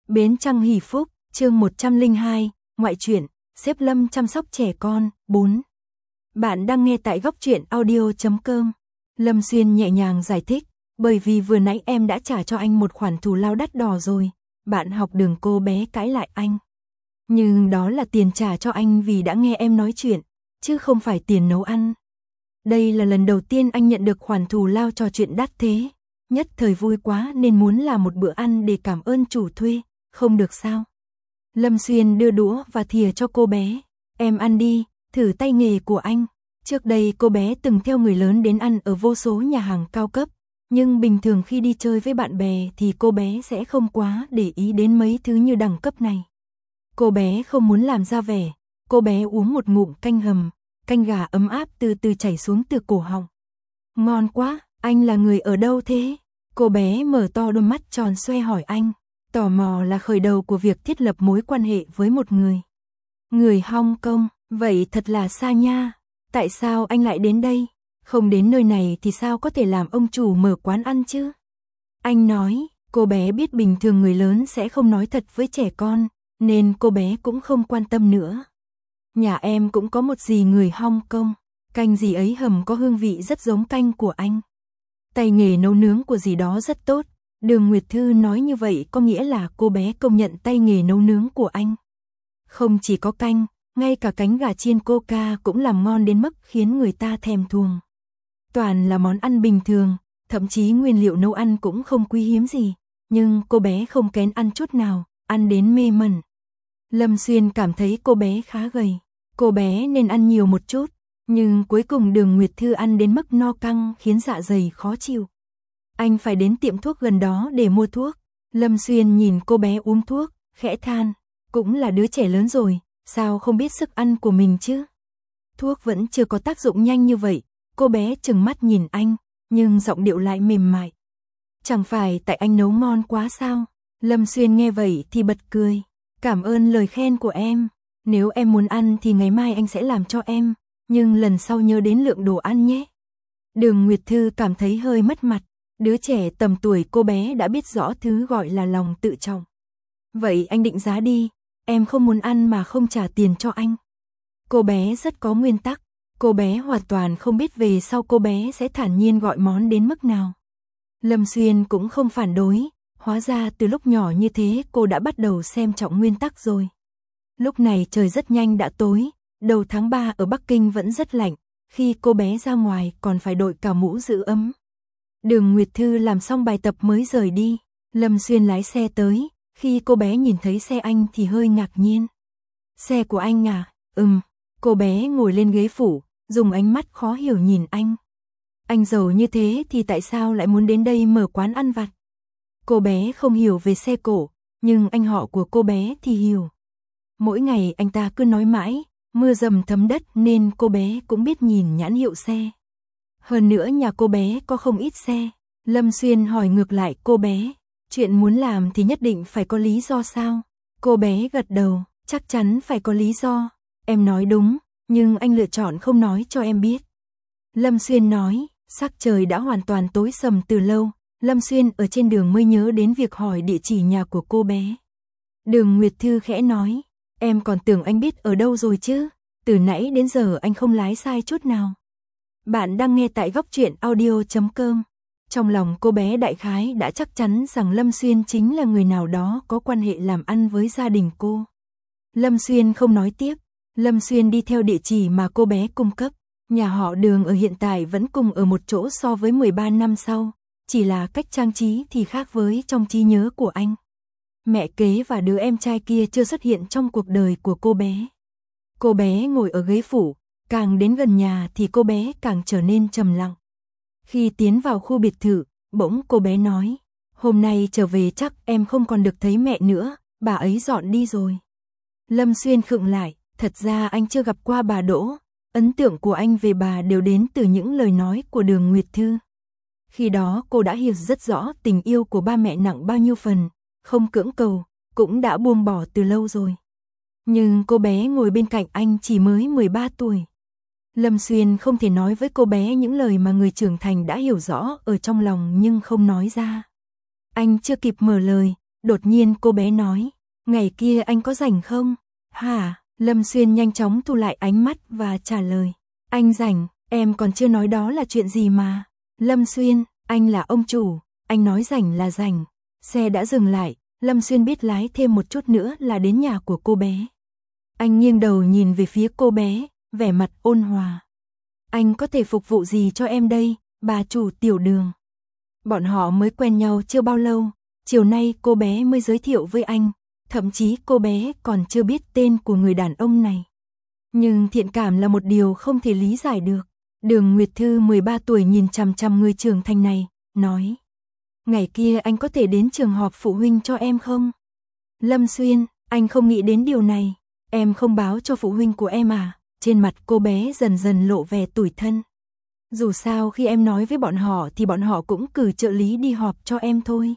Bến Trăng Hỷ Phúc, chương 102, ngoại truyện, xếp Lâm chăm sóc trẻ con, 4. Bạn đang nghe tại góc truyện audio.com. Lâm Xuyên nhẹ nhàng giải thích, bởi vì vừa nãy em đã trả cho anh một khoản thù lao đắt đỏ rồi, bạn học đường cô bé cãi lại anh. Nhưng đó là tiền trả cho anh vì đã nghe em nói chuyện, chứ không phải tiền nấu ăn. Đây là lần đầu tiên anh nhận được khoản thù lao cho chuyện đắt thế, nhất thời vui quá nên muốn làm một bữa ăn để cảm ơn chủ thuê, không được sao? Lâm Xuyên đưa đũa và thìa cho cô bé, em ăn đi, thử tay nghề của anh. Trước đây cô bé từng theo người lớn đến ăn ở vô số nhà hàng cao cấp, nhưng bình thường khi đi chơi với bạn bè thì cô bé sẽ không quá để ý đến mấy thứ như đẳng cấp này. Cô bé không muốn làm ra vẻ, cô bé uống một ngụm canh hầm, canh gà ấm áp từ từ chảy xuống từ cổ họng. Ngon quá, anh là người ở đâu thế? Cô bé mở to đôi mắt tròn xoe hỏi anh. Tò mò là khởi đầu của việc thiết lập mối quan hệ với một người. Người Hong Kong, vậy thật là xa nha. Tại sao anh lại đến đây? Không đến nơi này thì sao có thể làm ông chủ mở quán ăn chứ? Anh nói, cô bé biết bình thường người lớn sẽ không nói thật với trẻ con, nên cô bé cũng không quan tâm nữa. Nhà em cũng có một dì người Hong Kong, canh dì ấy hầm có hương vị rất giống canh của anh. Tay nghề nấu nướng của dì đó rất tốt. Đường Nguyệt Thư nói như vậy có nghĩa là cô bé công nhận tay nghề nấu nướng của anh. Không chỉ có canh, ngay cả cánh gà chiên Coca cũng làm ngon đến mức khiến người ta thèm thuồng. Toàn là món ăn bình thường, thậm chí nguyên liệu nấu ăn cũng không quý hiếm gì, nhưng cô bé không kén ăn chút nào, ăn đến mê mẩn. Lâm Xuyên cảm thấy cô bé khá gầy, cô bé nên ăn nhiều một chút, nhưng cuối cùng Đường Nguyệt Thư ăn đến mức no căng khiến dạ dày khó chịu. Anh phải đến tiệm thuốc gần đó để mua thuốc. Lâm Xuyên nhìn cô bé uống thuốc, khẽ than, cũng là đứa trẻ lớn rồi, sao không biết sức ăn của mình chứ? Thuốc vẫn chưa có tác dụng nhanh như vậy, cô bé trừng mắt nhìn anh, nhưng giọng điệu lại mềm mại. Chẳng phải tại anh nấu ngon quá sao? Lâm Xuyên nghe vậy thì bật cười, cảm ơn lời khen của em, nếu em muốn ăn thì ngày mai anh sẽ làm cho em, nhưng lần sau nhớ đến lượng đồ ăn nhé. Đường Nguyệt Thư cảm thấy hơi mất mặt. Đứa trẻ tầm tuổi cô bé đã biết rõ thứ gọi là lòng tự trọng. Vậy anh định giá đi, em không muốn ăn mà không trả tiền cho anh. Cô bé rất có nguyên tắc, cô bé hoàn toàn không biết về sau cô bé sẽ thản nhiên gọi món đến mức nào. Lâm Xuyên cũng không phản đối, hóa ra từ lúc nhỏ như thế cô đã bắt đầu xem trọng nguyên tắc rồi. Lúc này trời rất nhanh đã tối, đầu tháng 3 ở Bắc Kinh vẫn rất lạnh, khi cô bé ra ngoài còn phải đội cả mũ giữ ấm. Đường Nguyệt Thư làm xong bài tập mới rời đi, Lâm Xuyên lái xe tới, khi cô bé nhìn thấy xe anh thì hơi ngạc nhiên. Xe của anh à? Cô bé ngồi lên ghế phụ, dùng ánh mắt khó hiểu nhìn anh. Anh giàu như thế thì tại sao lại muốn đến đây mở quán ăn vặt? Cô bé không hiểu về xe cổ, nhưng anh họ của cô bé thì hiểu. Mỗi ngày anh ta cứ nói mãi, mưa dầm thấm đất nên cô bé cũng biết nhìn nhãn hiệu xe. Hơn nữa nhà cô bé có không ít xe. Lâm Xuyên hỏi ngược lại cô bé, chuyện muốn làm thì nhất định phải có lý do sao? Cô bé gật đầu, chắc chắn phải có lý do. Em nói đúng, nhưng anh lựa chọn không nói cho em biết. Lâm Xuyên nói, sắc trời đã hoàn toàn tối sầm từ lâu. Lâm Xuyên ở trên đường mới nhớ đến việc hỏi địa chỉ nhà của cô bé. Đường Nguyệt Thư khẽ nói, em còn tưởng anh biết ở đâu rồi chứ, từ nãy đến giờ anh không lái sai chút nào. Bạn đang nghe tại góc truyện audio.com. Trong lòng cô bé đại khái đã chắc chắn rằng Lâm Xuyên chính là người nào đó có quan hệ làm ăn với gia đình cô. Lâm Xuyên không nói tiếp, Lâm Xuyên đi theo địa chỉ mà cô bé cung cấp. Nhà họ Đường ở hiện tại vẫn cùng ở một chỗ so với 13 năm sau, chỉ là cách trang trí thì khác với trong trí nhớ của anh. Mẹ kế và đứa em trai kia chưa xuất hiện trong cuộc đời của cô bé. Cô bé ngồi ở ghế phụ. Càng đến gần nhà thì cô bé càng trở nên trầm lặng. Khi tiến vào khu biệt thự, bỗng cô bé nói, hôm nay trở về chắc em không còn được thấy mẹ nữa, bà ấy dọn đi rồi. Lâm Xuyên khựng lại, thật ra anh chưa gặp qua bà Đỗ, ấn tượng của anh về bà đều đến từ những lời nói của Đường Nguyệt Thư. Khi đó cô đã hiểu rất rõ tình yêu của ba mẹ nặng bao nhiêu phần, không cưỡng cầu, cũng đã buông bỏ từ lâu rồi. Nhưng cô bé ngồi bên cạnh anh chỉ mới 13 tuổi. Lâm Xuyên không thể nói với cô bé những lời mà người trưởng thành đã hiểu rõ ở trong lòng nhưng không nói ra. Anh chưa kịp mở lời, Đột nhiên cô bé nói, ngày kia anh có rảnh không? Hả? Lâm Xuyên nhanh chóng thu lại ánh mắt và trả lời, anh rảnh, em còn chưa nói đó là chuyện gì mà. Lâm Xuyên, anh là ông chủ, anh nói rảnh là rảnh. Xe đã dừng lại, Lâm Xuyên biết lái thêm một chút nữa là đến nhà của cô bé. Anh nghiêng đầu nhìn về phía cô bé, vẻ mặt ôn hòa. Anh có thể phục vụ gì cho em đây, bà chủ tiểu đường? Bọn họ mới quen nhau chưa bao lâu, chiều nay cô bé mới giới thiệu với anh, thậm chí cô bé còn chưa biết tên của người đàn ông này. Nhưng thiện cảm là một điều không thể lý giải được. Đường Nguyệt Thư 13 tuổi nhìn chằm chằm người trưởng thành này, nói. Ngày kia anh có thể đến trường họp phụ huynh cho em không? Lâm Xuyên, anh không nghĩ đến điều này. Em không báo cho phụ huynh của em à? Trên mặt cô bé dần dần lộ vẻ tủi thân. Dù sao khi em nói với bọn họ thì bọn họ cũng cử trợ lý đi họp cho em thôi.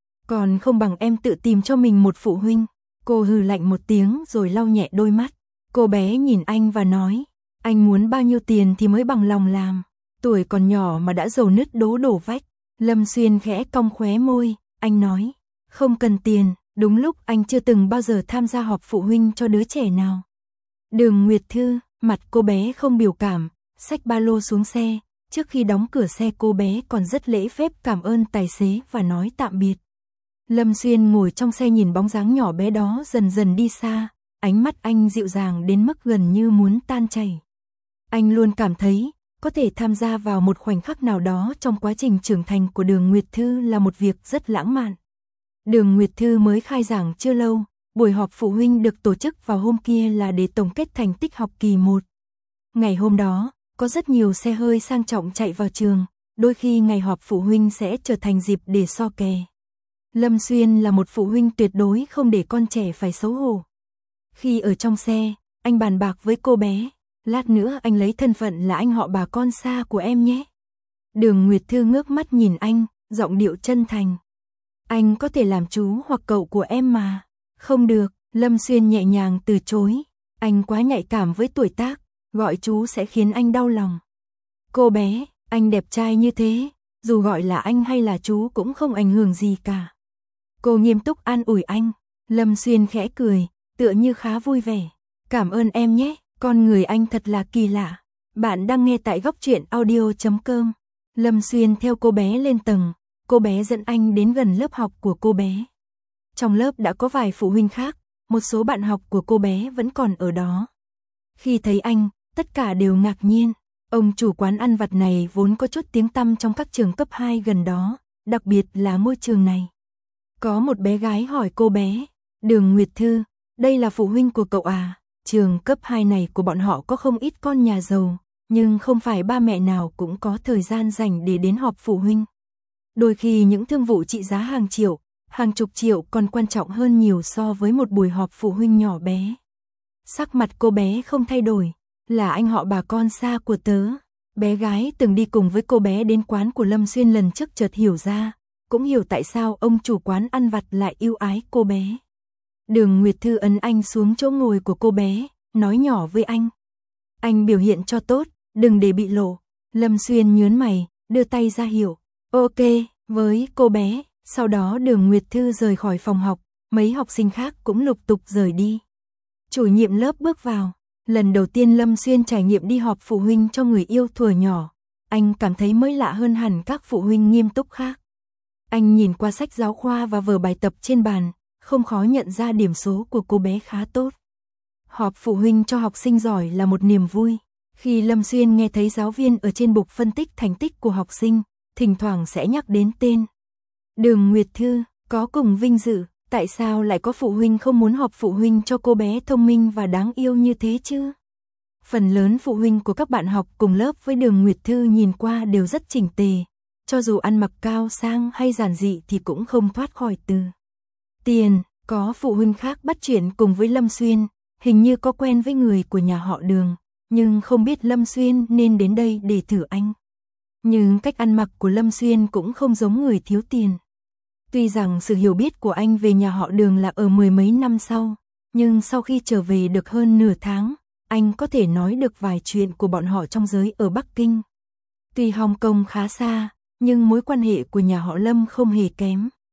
Còn không bằng em tự tìm cho mình một phụ huynh. Cô hừ lạnh một tiếng rồi lau nhẹ đôi mắt. Cô bé nhìn anh và nói, anh muốn bao nhiêu tiền thì mới bằng lòng làm. Tuổi còn nhỏ mà đã dầu nứt đổ vách. Lâm Xuyên khẽ cong khóe môi, anh nói, không cần tiền, đúng lúc anh chưa từng bao giờ tham gia họp phụ huynh cho đứa trẻ nào. Đường Nguyệt Thư, mặt cô bé không biểu cảm, xách ba lô xuống xe, trước khi đóng cửa xe cô bé còn rất lễ phép cảm ơn tài xế và nói tạm biệt. Lâm Xuyên ngồi trong xe nhìn bóng dáng nhỏ bé đó dần dần đi xa, ánh mắt anh dịu dàng đến mức gần như muốn tan chảy. Anh luôn cảm thấy, có thể tham gia vào một khoảnh khắc nào đó trong quá trình trưởng thành của Đường Nguyệt Thư là một việc rất lãng mạn. Đường Nguyệt Thư mới khai giảng chưa lâu, buổi họp phụ huynh được tổ chức vào hôm kia là để tổng kết thành tích học kỳ 1. Ngày hôm đó, có rất nhiều xe hơi sang trọng chạy vào trường, đôi khi ngày họp phụ huynh sẽ trở thành dịp để so kè. Lâm Xuyên là một phụ huynh tuyệt đối không để con trẻ phải xấu hổ. Khi ở trong xe, anh bàn bạc với cô bé, lát nữa anh lấy thân phận là anh họ bà con xa của em nhé. Đường Nguyệt Thư ngước mắt nhìn anh, giọng điệu chân thành. Anh có thể làm chú hoặc cậu của em mà. Không được, Lâm Xuyên nhẹ nhàng từ chối. Anh quá nhạy cảm với tuổi tác, gọi chú sẽ khiến anh đau lòng. Cô bé, anh đẹp trai như thế, dù gọi là anh hay là chú cũng không ảnh hưởng gì cả. Cô nghiêm túc an ủi anh. Lâm Xuyên khẽ cười, tựa như khá vui vẻ. Cảm ơn em nhé, con người anh thật là kỳ lạ. Bạn đang nghe tại goctruyện.audio.com. Lâm Xuyên theo cô bé lên tầng, cô bé dẫn anh đến gần lớp học của cô bé. Trong lớp đã có vài phụ huynh khác, một số bạn học của cô bé vẫn còn ở đó. Khi thấy anh, tất cả đều ngạc nhiên. Ông chủ quán ăn vặt này vốn có chút tiếng tăm trong các trường cấp 2 gần đó, đặc biệt là ngôi trường này. Có một bé gái hỏi cô bé, Đường Nguyệt Thư, đây là phụ huynh của cậu à? Trường cấp 2 này của bọn họ có không ít con nhà giàu, nhưng không phải ba mẹ nào cũng có thời gian dành để đến họp phụ huynh. Đôi khi những thương vụ trị giá hàng triệu, hàng chục triệu còn quan trọng hơn nhiều so với một buổi họp phụ huynh nhỏ bé. Sắc mặt cô bé không thay đổi, là anh họ bà con xa của tớ. Bé gái từng đi cùng với cô bé đến quán của Lâm Xuyên lần trước chợt hiểu ra, cũng hiểu tại sao ông chủ quán ăn vặt lại yêu ái cô bé. Đường Nguyệt Thư ấn anh xuống chỗ ngồi của cô bé, nói nhỏ với anh. Anh biểu hiện cho tốt, đừng để bị lộ. Lâm Xuyên nhớn mày, đưa tay ra hiệu. Ok, với cô bé. Sau đó Đường Nguyệt Thư rời khỏi phòng học, mấy học sinh khác cũng lục tục rời đi. Chủ nhiệm lớp bước vào. Lần đầu tiên Lâm Xuyên trải nghiệm đi họp phụ huynh cho người yêu thuở nhỏ. Anh cảm thấy mới lạ hơn hẳn các phụ huynh nghiêm túc khác. Anh nhìn qua sách giáo khoa và vở bài tập trên bàn, không khó nhận ra điểm số của cô bé khá tốt. Họp phụ huynh cho học sinh giỏi là một niềm vui. Khi Lâm Xuyên nghe thấy giáo viên ở trên bục phân tích thành tích của học sinh, thỉnh thoảng sẽ nhắc đến tên Đường Nguyệt Thư, có cùng vinh dự, tại sao lại có phụ huynh không muốn họp phụ huynh cho cô bé thông minh và đáng yêu như thế chứ? Phần lớn phụ huynh của các bạn học cùng lớp với Đường Nguyệt Thư nhìn qua đều rất chỉnh tề, cho dù ăn mặc cao sang hay giản dị thì cũng không thoát khỏi từ tiền. Có phụ huynh khác bắt chuyện cùng với Lâm Xuyên, hình như có quen với người của nhà họ Đường, nhưng không biết Lâm Xuyên nên đến đây để thử anh. Nhưng cách ăn mặc của Lâm Xuyên cũng không giống người thiếu tiền. Tuy rằng sự hiểu biết của anh về nhà họ Đường là ở mười mấy năm sau, nhưng sau khi trở về được hơn nửa tháng, anh có thể nói được vài chuyện của bọn họ trong giới ở Bắc Kinh. Tuy Hồng Kông khá xa, nhưng mối quan hệ của nhà họ Lâm không hề kém.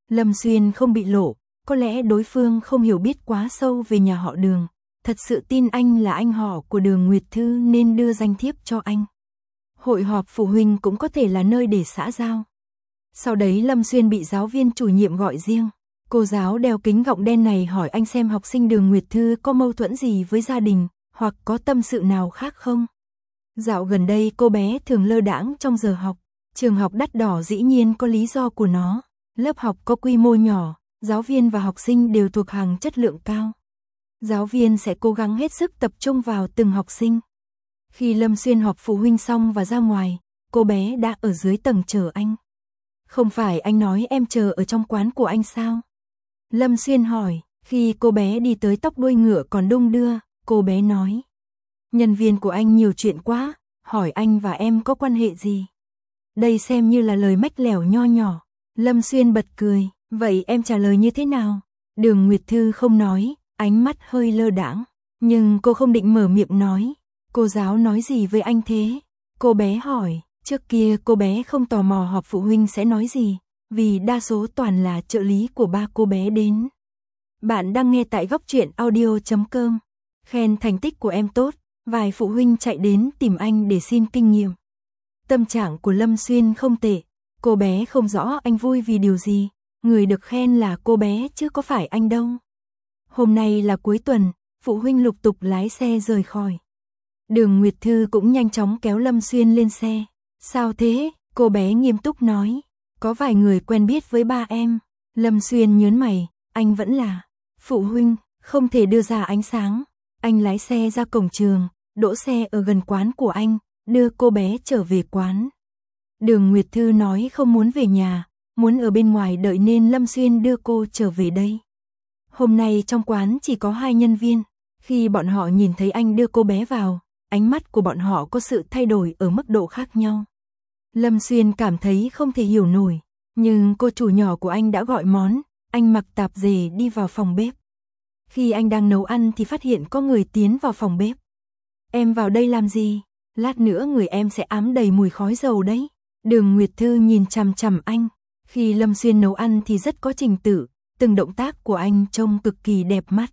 Lâm Xuyên không bị lộ, có lẽ đối phương không hiểu biết quá sâu về nhà họ Đường, thật sự tin anh là anh họ của Đường Nguyệt Thư nên đưa danh thiếp cho anh. Hội họp phụ huynh cũng có thể là nơi để xã giao. Sau đấy Lâm Xuyên bị giáo viên chủ nhiệm gọi riêng. Cô giáo đeo kính gọng đen này hỏi anh xem học sinh Đường Nguyệt Thư có mâu thuẫn gì với gia đình, hoặc có tâm sự nào khác không. Dạo gần đây cô bé thường lơ đãng trong giờ học. Trường học đắt đỏ dĩ nhiên có lý do của nó. Lớp học có quy mô nhỏ, giáo viên và học sinh đều thuộc hàng chất lượng cao. Giáo viên sẽ cố gắng hết sức tập trung vào từng học sinh. Khi Lâm Xuyên họp phụ huynh xong và ra ngoài, cô bé đã ở dưới tầng chờ anh. Không phải anh nói em chờ ở trong quán của anh sao? Lâm Xuyên hỏi, khi cô bé đi tới tóc đuôi ngựa còn đung đưa, cô bé nói. Nhân viên của anh nhiều chuyện quá, hỏi anh và em có quan hệ gì? Đây xem như là lời mách lẻo nho nhỏ. Lâm Xuyên bật cười, vậy em trả lời như thế nào? Đường Nguyệt Thư không nói, ánh mắt hơi lơ đãng, nhưng cô không định mở miệng nói. Cô giáo nói gì với anh thế? Cô bé hỏi, trước kia cô bé không tò mò họp phụ huynh sẽ nói gì, vì đa số toàn là trợ lý của ba cô bé đến. Bạn đang nghe tại góc truyện audio.com. Khen thành tích của em tốt, vài phụ huynh chạy đến tìm anh để xin kinh nghiệm. Tâm trạng của Lâm Xuyên không tệ, cô bé không rõ anh vui vì điều gì, người được khen là cô bé chứ có phải anh đâu. Hôm nay là cuối tuần, phụ huynh lục tục lái xe rời khỏi. Đường Nguyệt Thư cũng nhanh chóng kéo Lâm Xuyên lên xe. Sao thế? Cô bé nghiêm túc nói. Có vài người quen biết với ba em. Lâm Xuyên nhớn mày, anh vẫn là phụ huynh, không thể đưa ra ánh sáng. Anh lái xe ra cổng trường, đỗ xe ở gần quán của anh, đưa cô bé trở về quán. Đường Nguyệt Thư nói không muốn về nhà, muốn ở bên ngoài đợi nên Lâm Xuyên đưa cô trở về đây. Hôm nay trong quán chỉ có 2 nhân viên, khi bọn họ nhìn thấy anh đưa cô bé vào, ánh mắt của bọn họ có sự thay đổi ở mức độ khác nhau. Lâm Xuyên cảm thấy không thể hiểu nổi, nhưng cô chủ nhỏ của anh đã gọi món, anh mặc tạp dề đi vào phòng bếp. Khi anh đang nấu ăn thì phát hiện có người tiến vào phòng bếp. Em vào đây làm gì? Lát nữa người em sẽ ám đầy mùi khói dầu đấy. Đường Nguyệt Thư nhìn chằm chằm anh. Khi Lâm Xuyên nấu ăn thì rất có trình tự, từng động tác của anh trông cực kỳ đẹp mắt.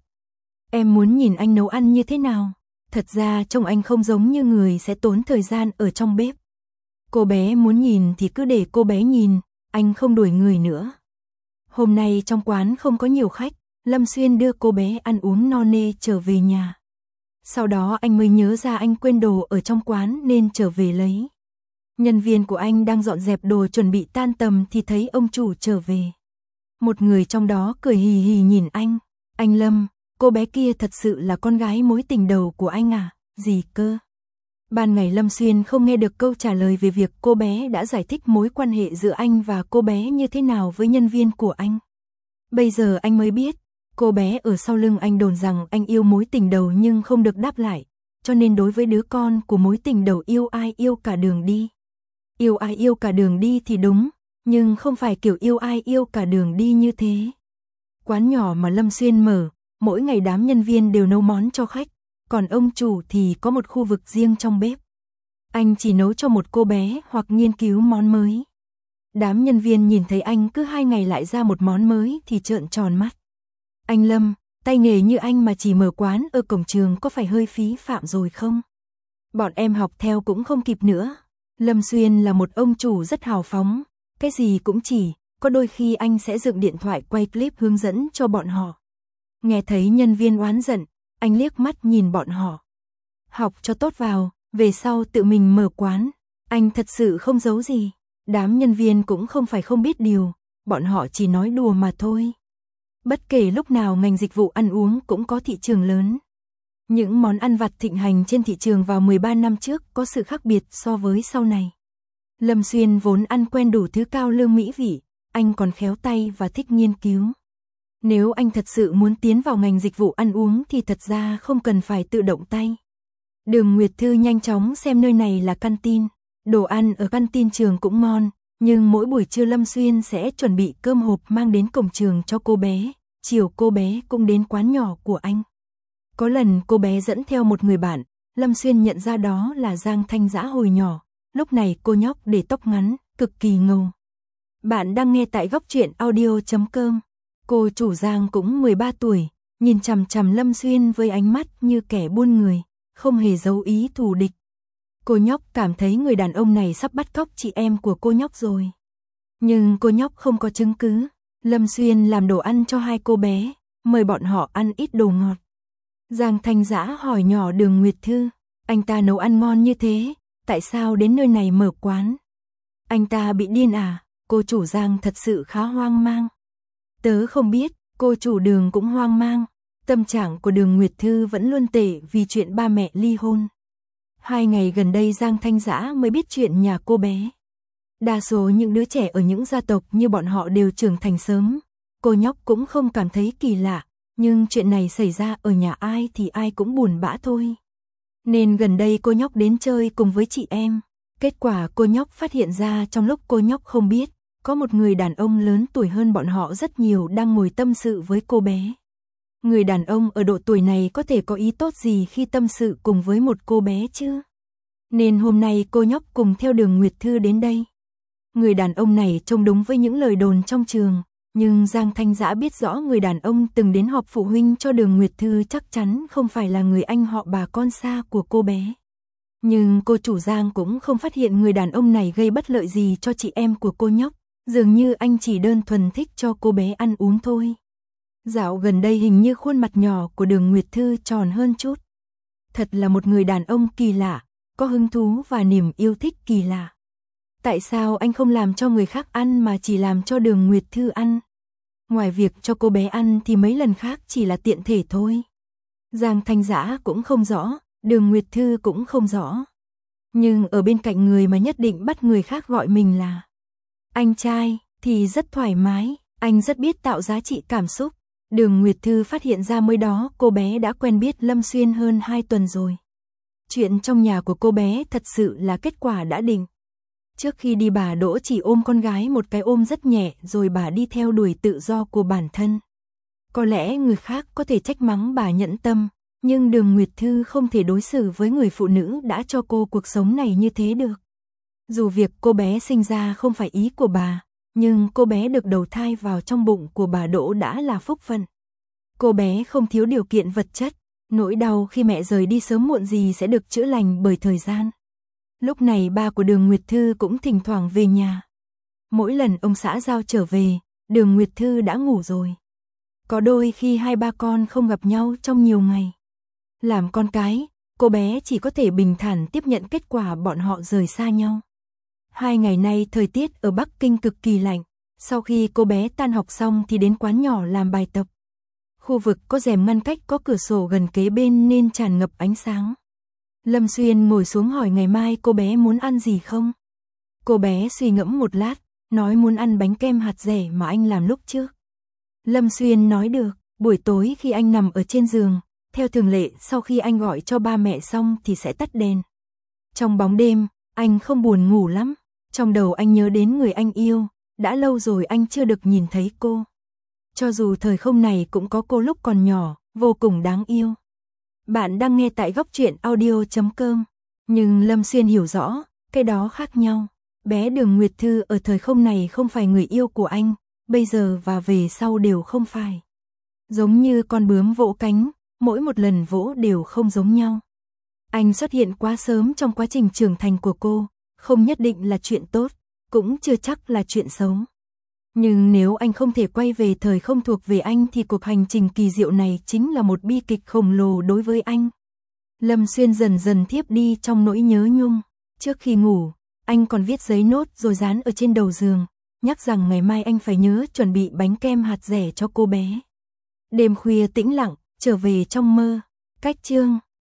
Em muốn nhìn anh nấu ăn như thế nào? Thật ra trông anh không giống như người sẽ tốn thời gian ở trong bếp. Cô bé muốn nhìn thì cứ để cô bé nhìn, anh không đuổi người nữa. Hôm nay trong quán không có nhiều khách, Lâm Xuyên đưa cô bé ăn uống no nê trở về nhà. Sau đó anh mới nhớ ra anh quên đồ ở trong quán nên trở về lấy. Nhân viên của anh đang dọn dẹp đồ chuẩn bị tan tầm thì thấy ông chủ trở về. Một người trong đó cười hì hì nhìn anh. Anh Lâm, cô bé kia thật sự là con gái mối tình đầu của anh à? Gì cơ? Ban ngày Lâm Xuyên không nghe được câu trả lời về việc cô bé đã giải thích mối quan hệ giữa anh và cô bé như thế nào với nhân viên của anh. Bây giờ anh mới biết, cô bé ở sau lưng anh đồn rằng anh yêu mối tình đầu nhưng không được đáp lại, cho nên đối với đứa con của mối tình đầu yêu ai yêu cả đường đi. Yêu ai yêu cả đường đi thì đúng, nhưng không phải kiểu yêu ai yêu cả đường đi như thế. Quán nhỏ mà Lâm Xuyên mở, mỗi ngày đám nhân viên đều nấu món cho khách, còn ông chủ thì có một khu vực riêng trong bếp. Anh chỉ nấu cho một cô bé hoặc nghiên cứu món mới. Đám nhân viên nhìn thấy anh cứ 2 ngày lại ra một món mới thì trợn tròn mắt. Anh Lâm, tay nghề như anh mà chỉ mở quán ở cổng trường có phải hơi phí phạm rồi không? Bọn em học theo cũng không kịp nữa. Lâm Xuyên là một ông chủ rất hào phóng, cái gì cũng chỉ, có đôi khi anh sẽ dựng điện thoại quay clip hướng dẫn cho bọn họ. Nghe thấy nhân viên oán giận, anh liếc mắt nhìn bọn họ. Học cho tốt vào, về sau tự mình mở quán, anh thật sự không giấu gì. Đám nhân viên cũng không phải không biết điều, bọn họ chỉ nói đùa mà thôi. Bất kể lúc nào ngành dịch vụ ăn uống cũng có thị trường lớn. Những món ăn vặt thịnh hành trên thị trường vào 13 năm trước có sự khác biệt so với sau này. Lâm Xuyên vốn ăn quen đủ thứ cao lương mỹ vị, anh còn khéo tay và thích nghiên cứu. Nếu anh thật sự muốn tiến vào ngành dịch vụ ăn uống thì thật ra không cần phải tự động tay. Đường Nguyệt Thư nhanh chóng xem nơi này là canteen. Đồ ăn ở canteen trường cũng ngon, nhưng mỗi buổi trưa Lâm Xuyên sẽ chuẩn bị cơm hộp mang đến cổng trường cho cô bé, chiều cô bé cũng đến quán nhỏ của anh. Có lần cô bé dẫn theo một người bạn, Lâm Xuyên nhận ra đó là Giang Thanh Dã hồi nhỏ, lúc này cô nhóc để tóc ngắn, cực kỳ ngầu. Bạn đang nghe tại góc truyện audio.com. Cô chủ Giang cũng 13 tuổi, nhìn chằm chằm Lâm Xuyên với ánh mắt như kẻ buôn người, không hề giấu ý thù địch. Cô nhóc cảm thấy người đàn ông này sắp bắt cóc chị em của cô nhóc rồi. Nhưng cô nhóc không có chứng cứ. Lâm Xuyên làm đồ ăn cho hai cô bé, mời bọn họ ăn ít đồ ngọt. Giang Thanh Dã hỏi nhỏ Đường Nguyệt Thư, anh ta nấu ăn ngon như thế, tại sao đến nơi này mở quán? Anh ta bị điên à? Cô chủ Giang thật sự khá hoang mang. Tớ không biết, cô chủ Đường cũng hoang mang. Tâm trạng của Đường Nguyệt Thư vẫn luôn tệ vì chuyện ba mẹ ly hôn. 2 ngày gần đây Giang Thanh Dã mới biết chuyện nhà cô bé. Đa số những đứa trẻ ở những gia tộc như bọn họ đều trưởng thành sớm. Cô nhóc cũng không cảm thấy kỳ lạ, nhưng chuyện này xảy ra ở nhà ai thì ai cũng buồn bã thôi. Nên gần đây cô nhóc đến chơi cùng với chị em. Kết quả cô nhóc phát hiện ra trong lúc cô nhóc không biết, có một người đàn ông lớn tuổi hơn bọn họ rất nhiều đang ngồi tâm sự với cô bé. Người đàn ông ở độ tuổi này có thể có ý tốt gì khi tâm sự cùng với một cô bé chứ? Nên hôm nay cô nhóc cùng theo Đường Nguyệt Thư đến đây. Người đàn ông này trông đúng với những lời đồn trong trường, nhưng Giang Thanh Dã biết rõ người đàn ông từng đến họp phụ huynh cho Đường Nguyệt Thư chắc chắn không phải là người anh họ bà con xa của cô bé. Nhưng cô chủ Giang cũng không phát hiện người đàn ông này gây bất lợi gì cho chị em của cô nhóc, dường như anh chỉ đơn thuần thích cho cô bé ăn uống thôi. Dạo gần đây hình như khuôn mặt nhỏ của Đường Nguyệt Thư tròn hơn chút. Thật là một người đàn ông kỳ lạ, có hứng thú và niềm yêu thích kỳ lạ. Tại sao anh không làm cho người khác ăn mà chỉ làm cho Đường Nguyệt Thư ăn? Ngoài việc cho cô bé ăn thì mấy lần khác chỉ là tiện thể thôi. Giang Thanh Dã cũng không rõ, Đường Nguyệt Thư cũng không rõ. Nhưng ở bên cạnh người mà nhất định bắt người khác gọi mình là anh trai thì rất thoải mái, anh rất biết tạo giá trị cảm xúc. Đường Nguyệt Thư phát hiện ra mới đó cô bé đã quen biết Lâm Xuyên hơn 2 tuần rồi. Chuyện trong nhà của cô bé thật sự là kết quả đã định. Trước khi đi bà Đỗ chỉ ôm con gái một cái ôm rất nhẹ rồi bà đi theo đuổi tự do của bản thân. Có lẽ người khác có thể trách mắng bà nhẫn tâm, nhưng Đường Nguyệt Thư không thể đối xử với người phụ nữ đã cho cô cuộc sống này như thế được. Dù việc cô bé sinh ra không phải ý của bà, nhưng cô bé được đầu thai vào trong bụng của bà Đỗ đã là phúc phận. Cô bé không thiếu điều kiện vật chất, nỗi đau khi mẹ rời đi sớm muộn gì sẽ được chữa lành bởi thời gian. Lúc này ba của Đường Nguyệt Thư cũng thỉnh thoảng về nhà. Mỗi lần ông xã giao trở về, Đường Nguyệt Thư đã ngủ rồi. Có đôi khi hai ba con không gặp nhau trong nhiều ngày. Làm con cái, cô bé chỉ có thể bình thản tiếp nhận kết quả bọn họ rời xa nhau. 2 ngày nay thời tiết ở Bắc Kinh cực kỳ lạnh. Sau khi cô bé tan học xong thì đến quán nhỏ làm bài tập. Khu vực có rèm ngăn cách có cửa sổ gần kế bên nên tràn ngập ánh sáng. Lâm Xuyên ngồi xuống hỏi ngày mai cô bé muốn ăn gì không? Cô bé suy ngẫm một lát, nói muốn ăn bánh kem hạt dẻ mà anh làm lúc trước. Lâm Xuyên nói được, buổi tối khi anh nằm ở trên giường, theo thường lệ sau khi anh gọi cho ba mẹ xong thì sẽ tắt đèn. Trong bóng đêm, anh không buồn ngủ lắm, trong đầu anh nhớ đến người anh yêu, đã lâu rồi anh chưa được nhìn thấy cô. Cho dù thời không này cũng có cô lúc còn nhỏ, vô cùng đáng yêu. Bạn đang nghe tại góc truyện audio.com, nhưng Lâm Xuyên hiểu rõ, cái đó khác nhau. Bé Đường Nguyệt Thư ở thời không này không phải người yêu của anh, bây giờ và về sau đều không phải. Giống như con bướm vỗ cánh, mỗi một lần vỗ đều không giống nhau. Anh xuất hiện quá sớm trong quá trình trưởng thành của cô, không nhất định là chuyện tốt, cũng chưa chắc là chuyện xấu. Nhưng nếu anh không thể quay về thời không thuộc về anh thì cuộc hành trình kỳ diệu này chính là một bi kịch khổng lồ đối với anh. Lâm Xuyên dần dần thiếp đi trong nỗi nhớ nhung. Trước khi ngủ, anh còn viết giấy nốt rồi dán ở trên đầu giường, nhắc rằng ngày mai anh phải nhớ chuẩn bị bánh kem hạt dẻ cho cô bé. Đêm khuya tĩnh lặng, trở về trong mơ. Cách chương